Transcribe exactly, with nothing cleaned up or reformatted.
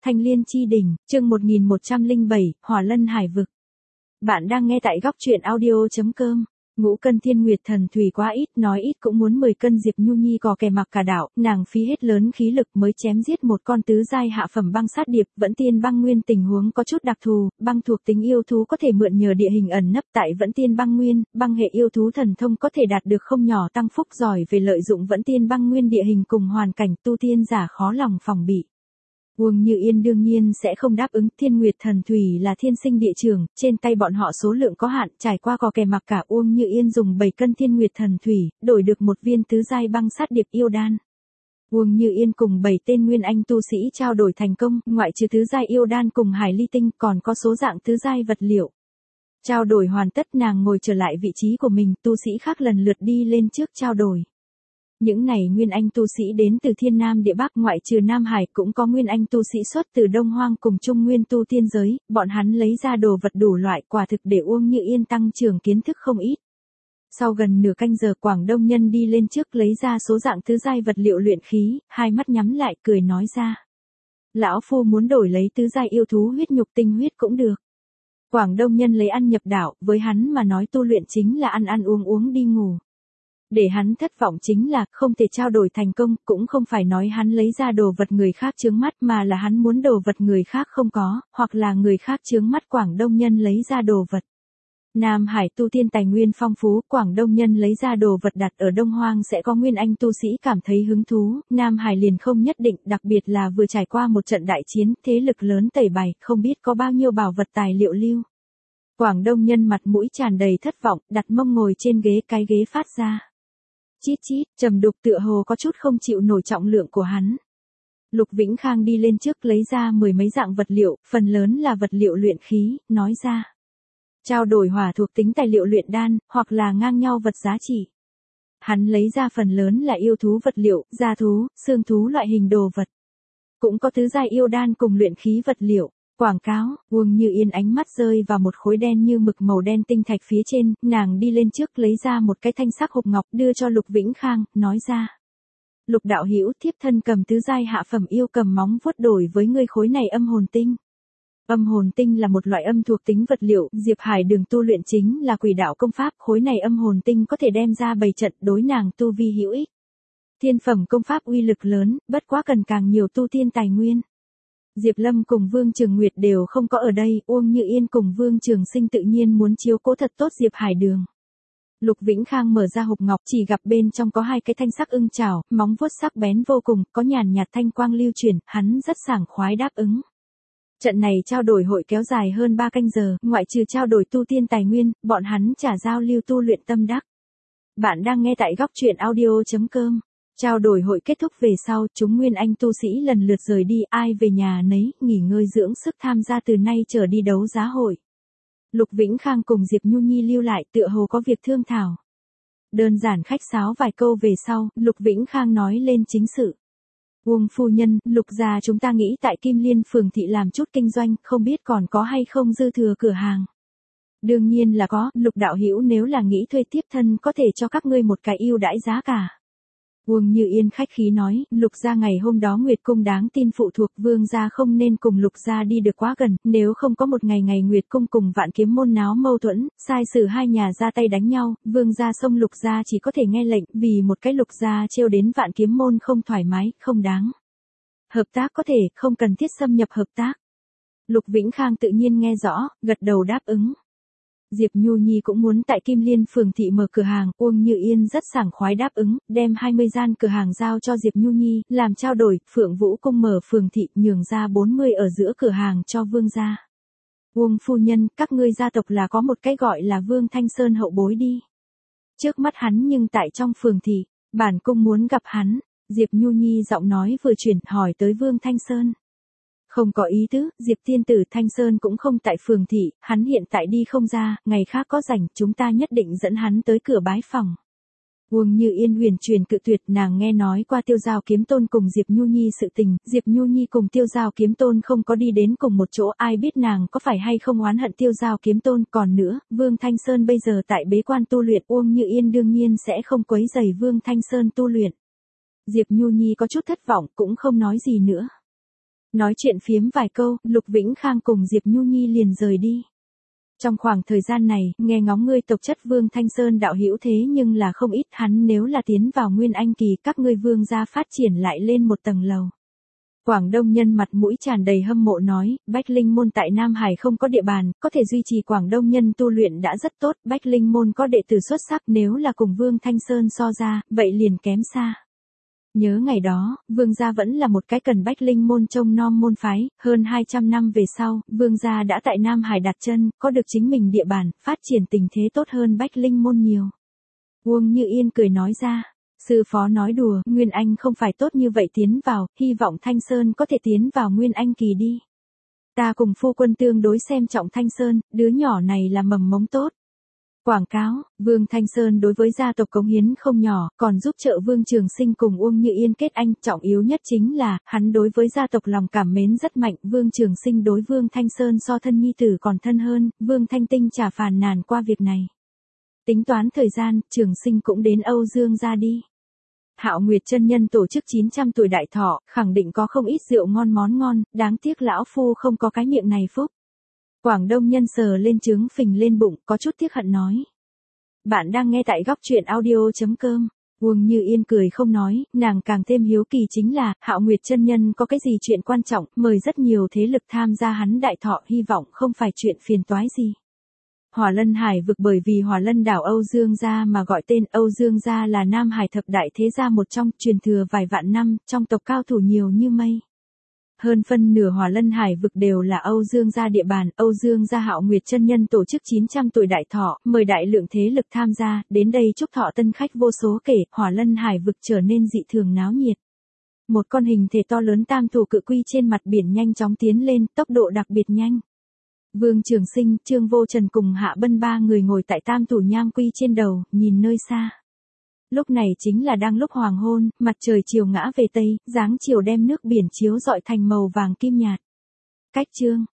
Thanh Liên Chi Đỉnh, chương một nghìn một trăm lẻ bảy, Hỏa Lân Hải Vực. Bạn đang nghe tại góc truyện audio chấm com. Ngũ cân thiên nguyệt thần thủy quá ít, nói ít cũng muốn mười cân. Diệp Nhu Nhi cò kè mặc cả đảo, nàng phí hết lớn khí lực mới chém giết một con tứ giai hạ phẩm băng sát điệp. Vẫn Tiên Băng Nguyên tình huống có chút đặc thù, băng thuộc tính yêu thú có thể mượn nhờ địa hình ẩn nấp tại Vẫn Tiên Băng Nguyên, băng hệ yêu thú thần thông có thể đạt được không nhỏ tăng phúc. Giỏi về lợi dụng Vẫn Tiên Băng Nguyên địa hình cùng hoàn cảnh, tu tiên giả khó lòng phòng bị. Uông Như Yên đương nhiên sẽ không đáp ứng. Thiên Nguyệt Thần Thủy là thiên sinh địa trường, trên tay bọn họ số lượng có hạn, trải qua cò kè mặc cả. Uông Như Yên dùng bảy cân Thiên Nguyệt Thần Thủy, đổi được một viên tứ giai băng sát điệp yêu đan. Uông Như Yên cùng bảy tên nguyên anh tu sĩ trao đổi thành công, ngoại trừ tứ giai yêu đan cùng hải ly tinh, còn có số dạng tứ giai vật liệu. Trao đổi hoàn tất, nàng ngồi trở lại vị trí của mình, tu sĩ khác lần lượt đi lên trước trao đổi. Những này nguyên anh tu sĩ đến từ thiên nam địa bắc, ngoại trừ Nam Hải cũng có nguyên anh tu sĩ xuất từ Đông Hoang cùng Trung Nguyên tu tiên giới, bọn hắn lấy ra đồ vật đủ loại, quả thực để Uông Như Yên tăng trưởng kiến thức không ít. Sau gần nửa canh giờ, Quảng Đông Nhân đi lên trước lấy ra số dạng tứ giai vật liệu luyện khí, hai mắt nhắm lại cười nói ra. Lão phu muốn đổi lấy tứ giai yêu thú huyết nhục tinh huyết cũng được. Quảng Đông Nhân lấy ăn nhập đạo, với hắn mà nói tu luyện chính là ăn ăn uống uống đi ngủ. Để hắn thất vọng chính là không thể trao đổi thành công, cũng không phải nói hắn lấy ra đồ vật người khác chướng mắt, mà là hắn muốn đồ vật người khác không có, hoặc là người khác chướng mắt Quảng Đông Nhân lấy ra đồ vật. Nam Hải tu tiên tài nguyên phong phú, Quảng Đông Nhân lấy ra đồ vật đặt ở Đông Hoang sẽ có nguyên anh tu sĩ cảm thấy hứng thú, Nam Hải liền không nhất định, đặc biệt là vừa trải qua một trận đại chiến, thế lực lớn tẩy bày, không biết có bao nhiêu bảo vật tài liệu lưu. Quảng Đông Nhân mặt mũi tràn đầy thất vọng, đặt mông ngồi trên ghế, cái ghế phát ra chít chít, trầm đục, tựa hồ có chút không chịu nổi trọng lượng của hắn. Lục Vĩnh Khang đi lên trước lấy ra mười mấy dạng vật liệu, phần lớn là vật liệu luyện khí, nói ra. Trao đổi hỏa thuộc tính tài liệu luyện đan, hoặc là ngang nhau vật giá trị. Hắn lấy ra phần lớn là yêu thú vật liệu, da thú, xương thú loại hình đồ vật. Cũng có tứ giai yêu đan cùng luyện khí vật liệu. Quảng cáo, Uông Như Yên ánh mắt rơi vào một khối đen như mực màu đen tinh thạch phía trên, nàng đi lên trước lấy ra một cái thanh sắc hộp ngọc đưa cho Lục Vĩnh Khang, nói ra. Lục đạo hữu, thiếp thân cầm tứ giai hạ phẩm yêu cầm móng vuốt đổi với ngươi khối này âm hồn tinh. Âm hồn tinh là một loại âm thuộc tính vật liệu, Diệp Hải Đường tu luyện chính là quỷ đạo công pháp, khối này âm hồn tinh có thể đem ra bày trận, đối nàng tu vi hữu ích. Thiên phẩm công pháp uy lực lớn, bất quá cần càng nhiều tu tiên tài nguyên. Diệp Lâm cùng Vương Trường Nguyệt đều không có ở đây, Uông Như Yên cùng Vương Trường Sinh tự nhiên muốn chiếu cố thật tốt Diệp Hải Đường. Lục Vĩnh Khang mở ra hộp ngọc, chỉ gặp bên trong có hai cái thanh sắc ưng chảo, móng vuốt sắc bén vô cùng, có nhàn nhạt thanh quang lưu chuyển, hắn rất sảng khoái đáp ứng. Trận này trao đổi hội kéo dài hơn ba canh giờ, ngoại trừ trao đổi tu tiên tài nguyên, bọn hắn trả giao lưu tu luyện tâm đắc. Bạn đang nghe tại góc truyện audio chấm com. Trao đổi hội kết thúc về sau, chúng nguyên anh tu sĩ lần lượt rời đi, ai về nhà nấy, nghỉ ngơi dưỡng sức tham gia từ nay trở đi đấu giá hội. Lục Vĩnh Khang cùng Diệp Nhu Nhi lưu lại, tựa hồ có việc thương thảo. Đơn giản khách sáo vài câu về sau, Lục Vĩnh Khang nói lên chính sự. Uông phu nhân, Lục gia chúng ta nghĩ tại Kim Liên phường thị làm chút kinh doanh, không biết còn có hay không dư thừa cửa hàng. Đương nhiên là có, Lục đạo hữu nếu là nghĩ thuê tiếp thân có thể cho các ngươi một cái ưu đãi giá cả. Uông Như Yên khách khí nói, Lục gia ngày hôm đó Nguyệt cung đáng tin phụ thuộc, Vương gia không nên cùng Lục gia đi được quá gần, nếu không có một ngày ngày Nguyệt cung cùng Vạn Kiếm môn náo mâu thuẫn, sai sử hai nhà ra tay đánh nhau, Vương gia xông Lục gia chỉ có thể nghe lệnh, vì một cái Lục gia trêu đến Vạn Kiếm môn không thoải mái, không đáng. Hợp tác có thể, không cần thiết xâm nhập hợp tác. Lục Vĩnh Khang tự nhiên nghe rõ, gật đầu đáp ứng. Diệp Nhu Nhi cũng muốn tại Kim Liên phường thị mở cửa hàng, Uông Như Yên rất sảng khoái đáp ứng, đem hai mươi gian cửa hàng giao cho Diệp Nhu Nhi, làm trao đổi, Phượng Vũ cung mở phường thị, nhường ra bốn mươi ở giữa cửa hàng cho Vương gia. Uông phu nhân, các ngươi gia tộc là có một cái gọi là Vương Thanh Sơn hậu bối đi. Trước mắt hắn nhưng tại trong phường thị, bản cung muốn gặp hắn, Diệp Nhu Nhi giọng nói vừa chuyển, hỏi tới Vương Thanh Sơn. Không có ý tứ, Diệp tiên tử, Thanh Sơn cũng không tại phường thị, hắn hiện tại đi không ra, ngày khác có rảnh, chúng ta nhất định dẫn hắn tới cửa bái phòng. Uông Như Yên huyền truyền cự tuyệt, nàng nghe nói qua Tiêu Giao Kiếm Tôn cùng Diệp Nhu Nhi sự tình, Diệp Nhu Nhi cùng Tiêu Giao Kiếm Tôn không có đi đến cùng một chỗ, ai biết nàng có phải hay không oán hận Tiêu Giao Kiếm Tôn, còn nữa, Vương Thanh Sơn bây giờ tại bế quan tu luyện, Uông Như Yên đương nhiên sẽ không quấy rầy Vương Thanh Sơn tu luyện. Diệp Nhu Nhi có chút thất vọng, cũng không nói gì nữa. Nói chuyện phiếm vài câu, Lục Vĩnh Khang cùng Diệp Nhu Nhi liền rời đi. Trong khoảng thời gian này, nghe ngóng ngươi tộc chất Vương Thanh Sơn đạo hữu thế nhưng là không ít, hắn nếu là tiến vào Nguyên Anh kỳ, các ngươi Vương gia phát triển lại lên một tầng lầu. Quảng Đông Nhân mặt mũi tràn đầy hâm mộ nói, Bách Linh môn tại Nam Hải không có địa bàn, có thể duy trì Quảng Đông Nhân tu luyện đã rất tốt, Bách Linh môn có đệ tử xuất sắc, nếu là cùng Vương Thanh Sơn so ra, vậy liền kém xa. Nhớ ngày đó, Vương gia vẫn là một cái cần Bách Linh môn trông nom môn phái, hơn hai trăm năm về sau, Vương gia đã tại Nam Hải đặt chân, có được chính mình địa bàn, phát triển tình thế tốt hơn Bách Linh môn nhiều. Uông Như Yên cười nói ra, sư phó nói đùa, Nguyên Anh không phải tốt như vậy tiến vào, hy vọng Thanh Sơn có thể tiến vào Nguyên Anh kỳ đi. Ta cùng phu quân tương đối xem trọng Thanh Sơn, đứa nhỏ này là mầm mống tốt. Quảng cáo, Vương Thanh Sơn đối với gia tộc cống hiến không nhỏ, còn giúp trợ Vương Trường Sinh cùng Uông Như Yên kết anh, trọng yếu nhất chính là, hắn đối với gia tộc lòng cảm mến rất mạnh, Vương Trường Sinh đối Vương Thanh Sơn so thân nhi tử còn thân hơn, Vương Thanh Tinh chả phàn nàn qua việc này. Tính toán thời gian, Trường Sinh cũng đến Âu Dương gia đi. Hạo Nguyệt chân nhân tổ chức chín trăm tuổi đại thọ, khẳng định có không ít rượu ngon món ngon, đáng tiếc lão phu không có cái miệng này phúc. Quảng Đông Nhân sờ lên trướng phình lên bụng, có chút tiếc hận nói. Bạn đang nghe tại góc truyện audio chấm com. Uông Như Yên cười không nói, nàng càng thêm hiếu kỳ chính là, Hạo Nguyệt chân nhân có cái gì chuyện quan trọng, mời rất nhiều thế lực tham gia hắn đại thọ, hy vọng không phải chuyện phiền toái gì. Hỏa Lân Hải vực bởi vì Hỏa Lân đảo Âu Dương gia mà gọi tên, Âu Dương gia là Nam Hải thập đại thế gia một trong, truyền thừa vài vạn năm, trong tộc cao thủ nhiều như mây. Hơn phân nửa Hỏa Lân Hải vực đều là Âu Dương gia địa bàn, Âu Dương gia Hạo Nguyệt chân nhân tổ chức chín trăm tuổi đại thọ, mời đại lượng thế lực tham gia, đến đây chúc thọ tân khách vô số kể, Hỏa Lân Hải vực trở nên dị thường náo nhiệt. Một con hình thể to lớn tam thủ cự quy trên mặt biển nhanh chóng tiến lên, tốc độ đặc biệt nhanh. Vương Trường Sinh, Trương Vô Trần cùng Hạ Bân ba người ngồi tại tam thủ nham quy trên đầu, nhìn nơi xa. Lúc này chính là đang lúc hoàng hôn, mặt trời chiều ngã về tây, dáng chiều đem nước biển chiếu rọi thành màu vàng kim nhạt. Cách chương